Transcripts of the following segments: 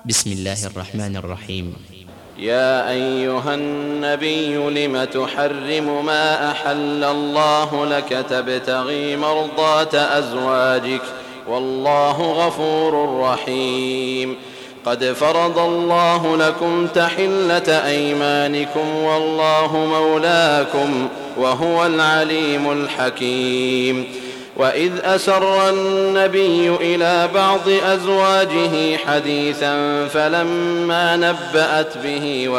بسم الله الرحمن الرحيم. يا أيها النبي لم تحرم ما أحل الله لك تبتغي مرضات أزواجك والله غفور رحيم. قد فرض الله لكم تحلة أيمانكم والله مولاكم وهو العليم الحكيم. وإذ أسر النبي إلى بعض أزواجه حديثا فلما نبأت به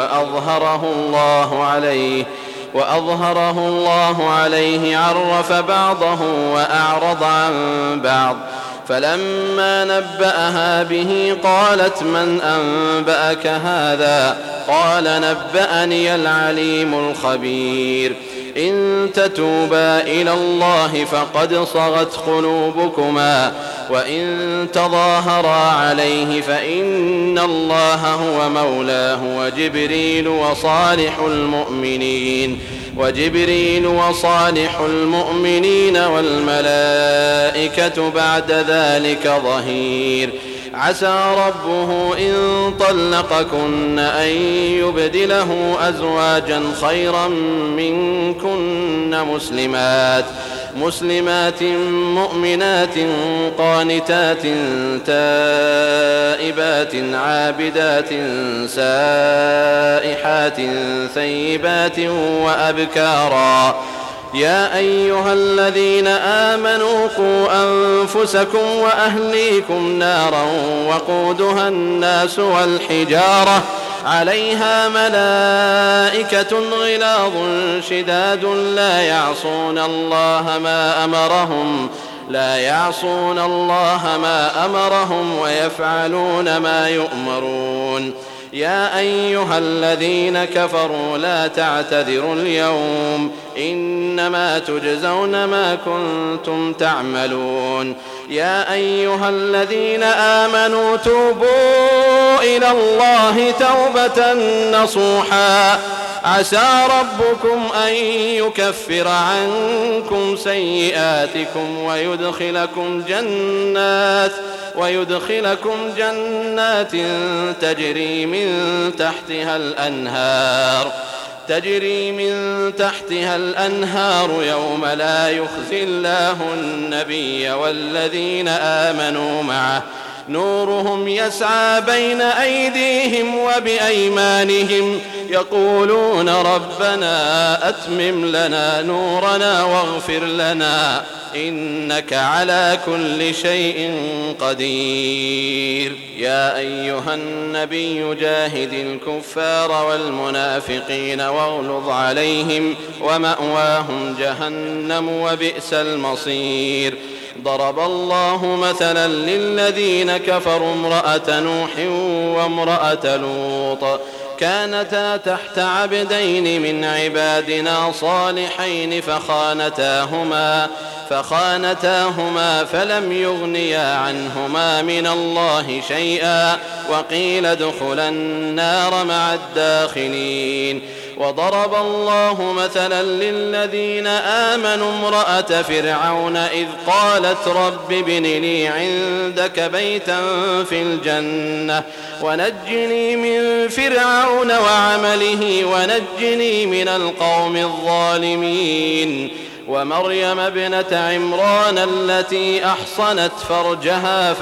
وأظهره الله عليه عرف بعضه وأعرض عن بعض. فلما نبأها به قالت من أنبأك هذا؟ قال نبأني العليم الخبير. إن تتوبا إلى الله فقد صغت قلوبكما وإن تظاهرا عليه فإن الله هو مولاه وجبريل وصالح المؤمنين والملائكة بعد ذلك ظهير. عسى ربه إن طلقكن أن يبدله أزواجا خيرا منكن مسلمات مؤمنات قانتات تائبات عابدات سائحات ثيبات وأبكارا. يا أيها الذين آمنوا قوا أنفسكم وأهليكم نارا وقودها الناس والحجارة عليها ملائكة غلاظ شداد لا يعصون الله ما أمرهم ويفعلون ما يؤمرون. يا أيها الذين كفروا لا تعتذروا اليوم إنما تجزون ما كنتم تعملون. يا أيها الذين آمنوا توبوا إلى الله توبة نصوحا عسى ربكم أن يكفر عنكم سيئاتكم ويدخلكم جنات تجري من تحتها الأنهار يوم لا يخزي الله النبي والذين آمنوا معه نورهم يسعى بين أيديهم وبأيمانهم يقولون ربنا أتمم لنا نورنا واغفر لنا إنك على كل شيء قدير. يا أيها النبي جاهد الكفار والمنافقين واغلظ عليهم ومأواهم جهنم وبئس المصير. ضرب الله مثلا للذين كفروا امرأة نوح وامرأة لوط كانتا تحت عبدين من عبادنا صالحين فخانتاهما فلم يغنيا عنهما من الله شيئا وقيل ادخلا النار مع الداخلين. وضرب الله مثلا للذين آمنوا امرأة فرعون إذ قالت رب ابن لي عندك بيتا في الجنة ونجني من فرعون وعمله ونجني من القوم الظالمين. ومريم ابنة عمران التي أحصنت فرجها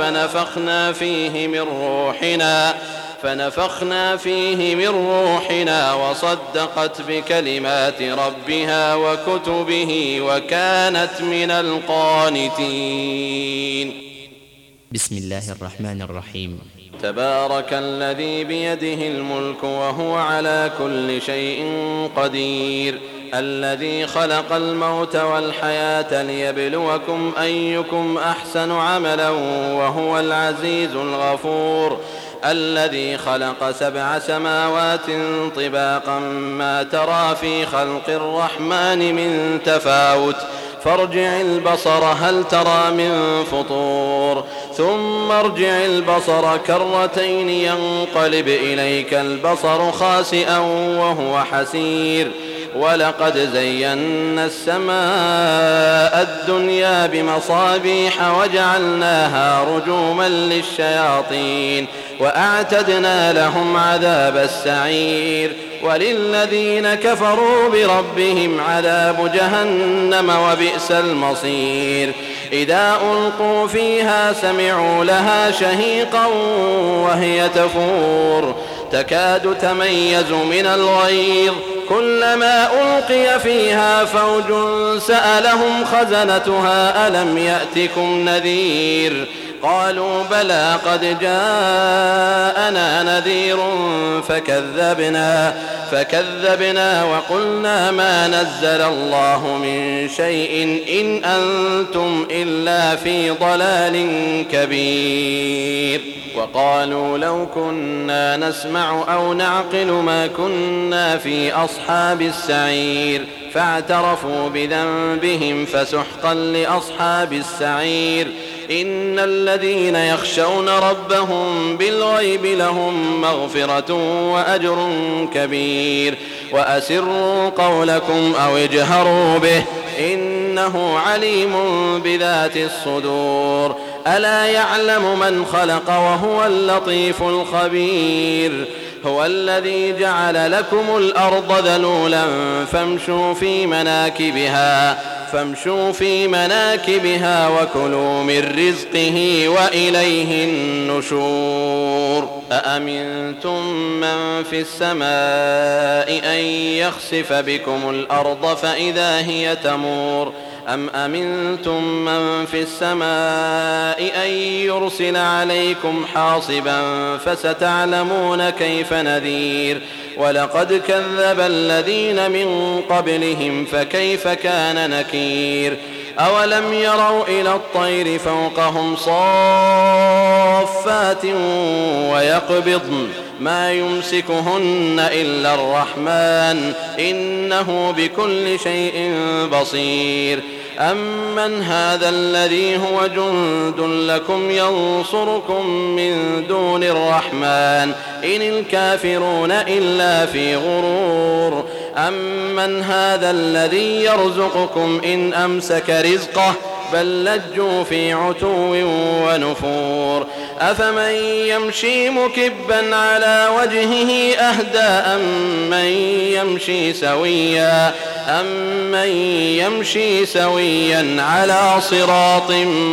فنفخنا فيه من روحنا وصدقت بكلمات ربها وكتبه وكانت من القانتين. بسم الله الرحمن الرحيم. تبارك الذي بيده الملك وهو على كل شيء قدير. الذي خلق الموت والحياة ليبلوكم أيكم أحسن عملا وهو العزيز الغفور. الذي خلق 7 سماوات طباقا ما ترى في خلق الرحمن من تفاوت فارجع البصر هل ترى من فطور ثم ارجع البصر كرتين ينقلب إليك البصر خاسئا وهو حسير. ولقد زينا السماء الدنيا بمصابيح وجعلناها رجوما للشياطين وأعتدنا لهم عذاب السعير. وللذين كفروا بربهم عذاب جهنم وبئس المصير. إذا ألقوا فيها سمعوا لها شهيقا وهي تفور تكاد تميز من الغيظ كلما ألقي فيها فوج سألهم خزنتها ألم يأتكم نذير قالوا بلى قد جاءنا نذير فكذبنا وقلنا ما نزل الله من شيء إن أنتم إلا في ضلال كبير. وقالوا لو كنا نسمع أو نعقل ما كنا في أصحاب السعير فاعترفوا بذنبهم فسحقا لأصحاب السعير. إن الذين يخشون ربهم بالغيب لهم مغفرة وأجر كبير. وأسروا قولكم أو اجهروا به إنه عليم بذات الصدور. ألا يعلم من خلق وهو اللطيف الخبير. هو الذي جعل لكم الأرض ذلولا فامشوا في مناكبها وكلوا من رزقه وإليه النشور. أأمنتم من في السماء أن يخسف بكم الأرض فإذا هي تمور أم أمنتم من في السماء أن يرسل عليكم حاصبا فستعلمون كيف نذير. ولقد كذب الذين من قبلهم فكيف كان نكير. أولم يروا إلى الطير فوقهم صافات ويقبضن ما يمسكهن إلا الرحمن إنه بكل شيء بصير. أمن هذا الذي هو جند لكم ينصركم من دون الرحمن إن الكافرون إلا في غرور. أمن هذا الذي يرزقكم إن أمسك رزقه بل لجوا في عتو ونفور. أفمن يمشي مكبا على وجهه أهدى أمن يمشي سويا على صراط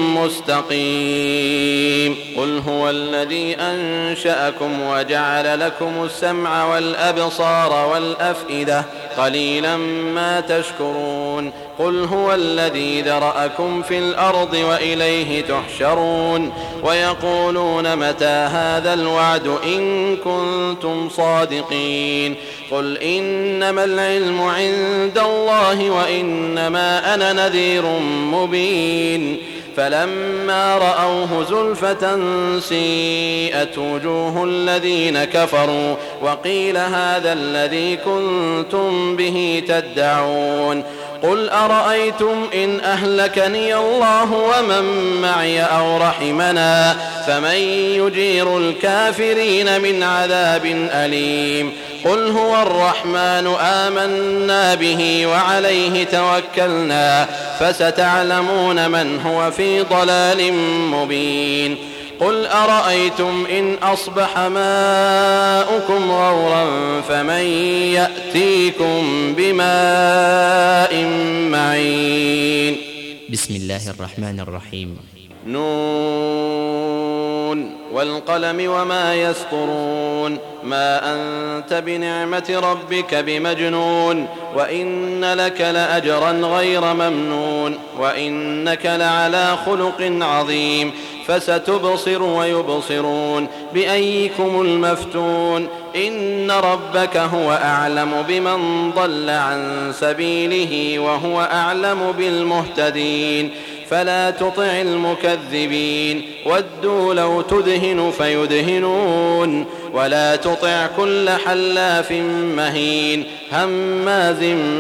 مستقيم. قل هو الذي أنشأكم وجعل لكم السمع والأبصار والأفئدة قليلا ما تشكرون. قل هو الذي ذرأكم في الأرض وإليه تحشرون. ويقولون متى هذا الوعد إن كنتم صادقين. قل إنما العلم عند الله وإنما أنا نذير مبين. فلما رأوه زلفة سيئت وجوه الذين كفروا وقيل هذا الذي كنتم به تدعون. قل أرأيتم إن أهلكني الله ومن معي أو رحمنا فمن يجير الكافرين من عذاب أليم. قل هو الرحمن آمنا به وعليه توكلنا فستعلمون من هو في ضلال مبين. قل أرأيتم إن أصبح ماؤكم غورا فمن يأتيكم بماء معين. بسم الله الرحمن الرحيم. نون والقلم وما يسطرون. ما أنت بنعمة ربك بمجنون وإن لك لأجرا غير ممنون وإنك لعلى خلق عظيم. فستبصر ويبصرون بأيكم المفتون. إن ربك هو أعلم بمن ضل عن سبيله وهو أعلم بالمهتدين. فلا تطع المكذبين ودوا لو تدهن فيدهنون. ولا تطع كل حلاف مهين هماز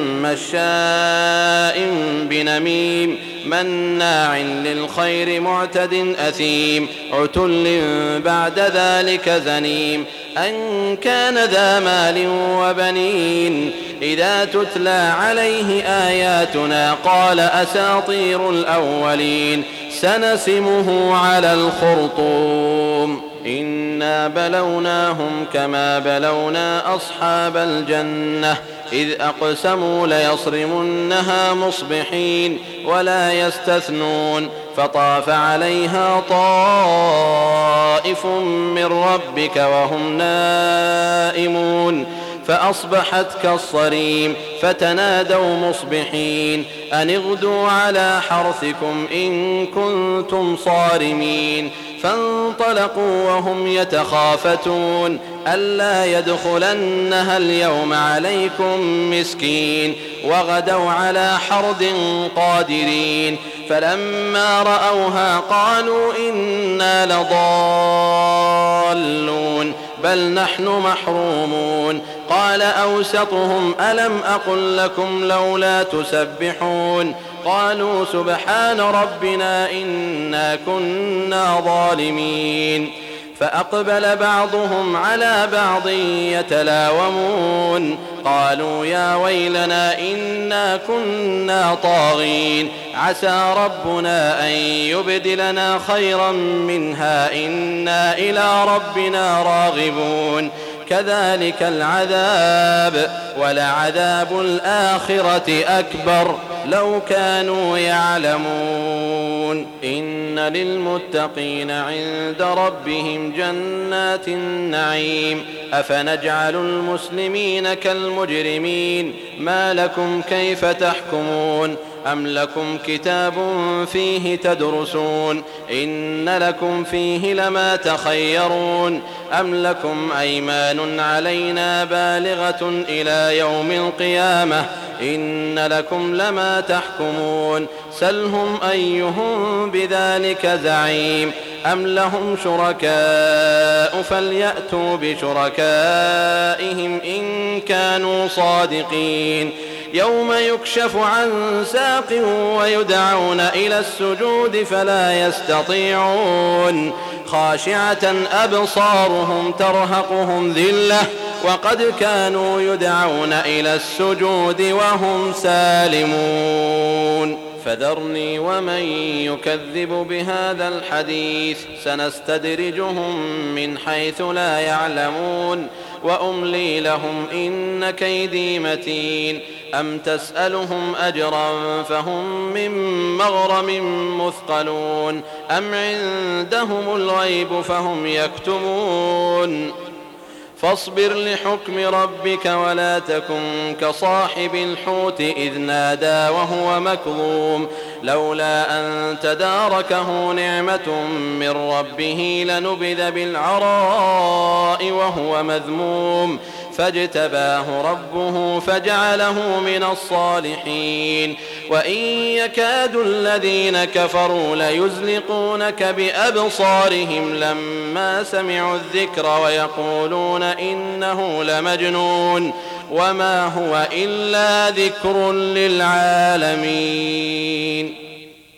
مشاء بنميم مناع للخير معتد أثيم عتل بعد ذلك زنيم أن كان ذا مال وبنين. إذا تتلى عليه آياتنا قال أساطير الأولين سنسمه على الخرطوم إنا بلوناهم كما بلونا أصحاب الجنة إذ أقسموا ليصرمنها مصبحين ولا يستثنون فطاف عليها طائف من ربك وهم نائمون فأصبحت كالصريم فتنادوا مصبحين أن اغدوا على حرثكم إن كنتم صارمين فانطلقوا وهم يتخافتون ألا يدخلنها اليوم عليكم مسكين وغدوا على حرد قادرين فلما رأوها قالوا إنا لضالون بل نحن محرومون قال أوسطهم ألم أقل لكم لولا تسبحون قالوا سبحان ربنا إنا كنا ظالمين فأقبل بعضهم على بعض يتلاومون قالوا يا ويلنا إنا كنا طاغين عسى ربنا أن يبدلنا خيرا منها إنا إلى ربنا راغبون كذلك العذاب ولعذاب الآخرة أكبر لو كانوا يعلمون إن للمتقين عند ربهم جنات النعيم أفنجعل المسلمين كالمجرمين ما لكم كيف تحكمون أم لكم كتاب فيه تدرسون إن لكم فيه لما تخيرون أم لكم أيمان علينا بالغة إلى يوم القيامة إن لكم لما تحكمون سلهم أيهم بذلك زعيم أم لهم شركاء فليأتوا بشركائهم إن كانوا صادقين يوم يكشف عن ساق ويدعون إلى السجود فلا يستطيعون خاشعة أبصارهم ترهقهم ذلة وقد كانوا يدعون إلى السجود وهم سالمون فذرني ومن يكذب بهذا الحديث سنستدرجهم من حيث لا يعلمون وأملي لهم إن كيدي متين أم تسألهم أجرا فهم من مغرم مثقلون أم عندهم الغيب فهم يكتمون فاصبر لحكم ربك ولا تكن كصاحب الحوت إذ نادى وهو مكظوم لولا أن تداركه نعمة من ربه لنبذ بالعراء وهو مذموم فاجتباه ربه فجعله من الصالحين وإن يكاد الذين كفروا ليزلقونك بأبصارهم لما سمعوا الذكر ويقولون إنه لمجنون وما هو إلا ذكر للعالمين